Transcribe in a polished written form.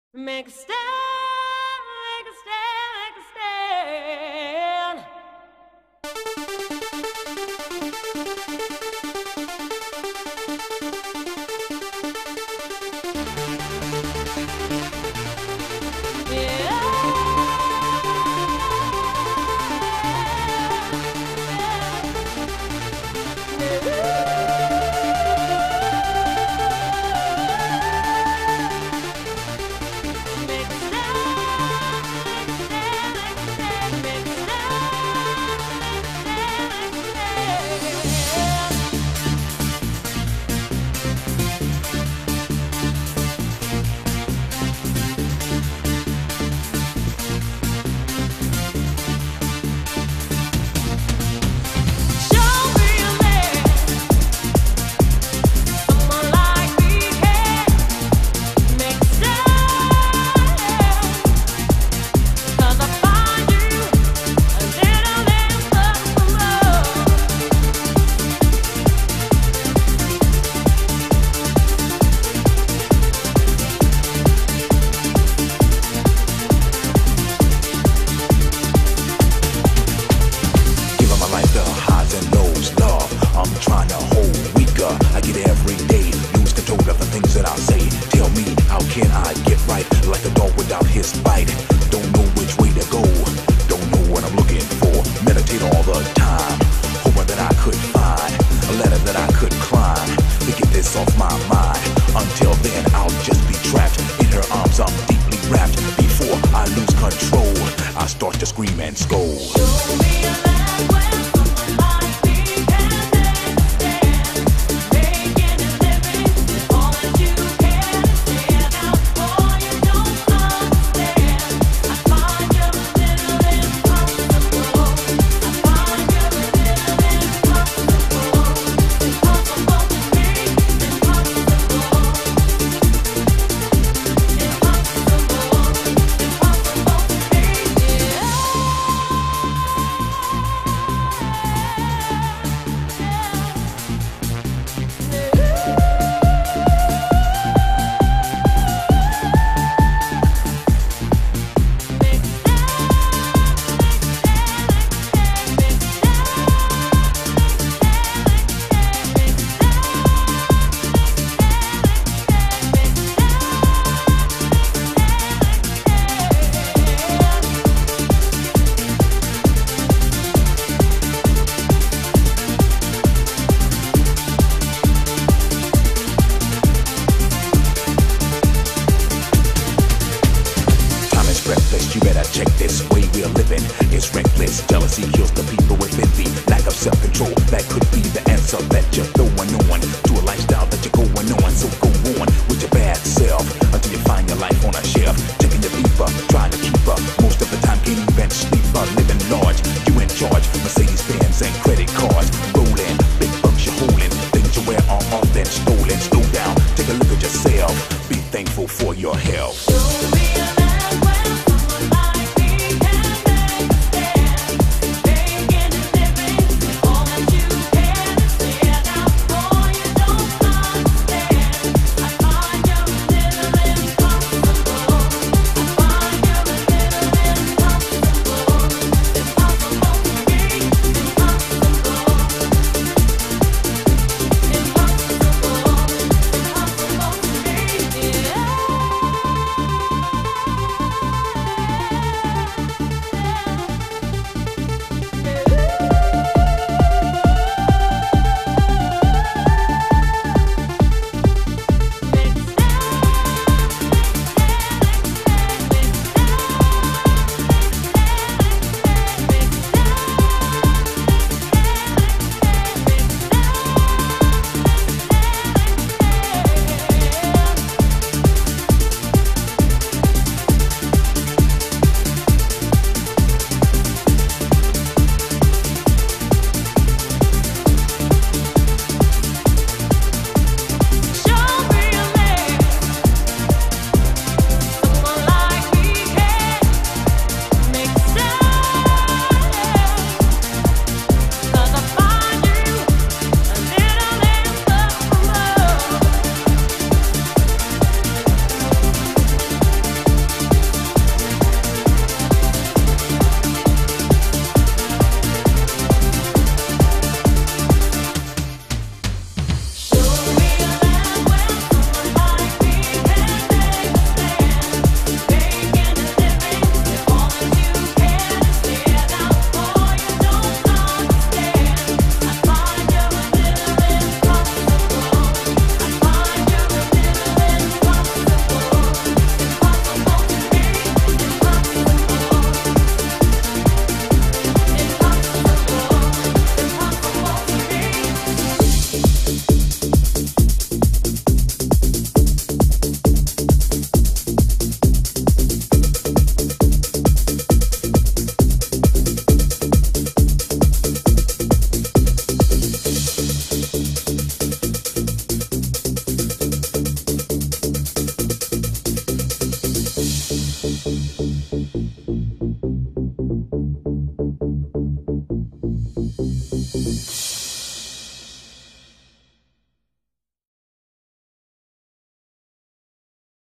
Make a stand, make a stand, make a stand. I get every day, lose control of the things that I say. Tell me, how can I get right? Like a dog without his bite. Don't know which way to go, don't know what I'm looking for. Meditate all the time, hoping that I could find a ladder that I could climb to get this off my mind. Until then, I'll just be trapped in her arms. I'm deeply wrapped. Before I lose control, I start to scream and scold. Show me a land where someone like me can You better check this way we're living. It's reckless. Jealousy kills the people with envy. Lack of self-control, that could be the answer that you're throwing on to a lifestyle that you're going on. So go on with your bad self until you find your life on a shelf. Checking your beeper, trying to keep up. Most of the time can't even sleep. Living large, you in charge. Mercedes-Benz and credit cards. Rolling, big bucks you're holding. Things you wear are often stolen. Slow down, take a look at yourself. Be thankful for your health. Show me a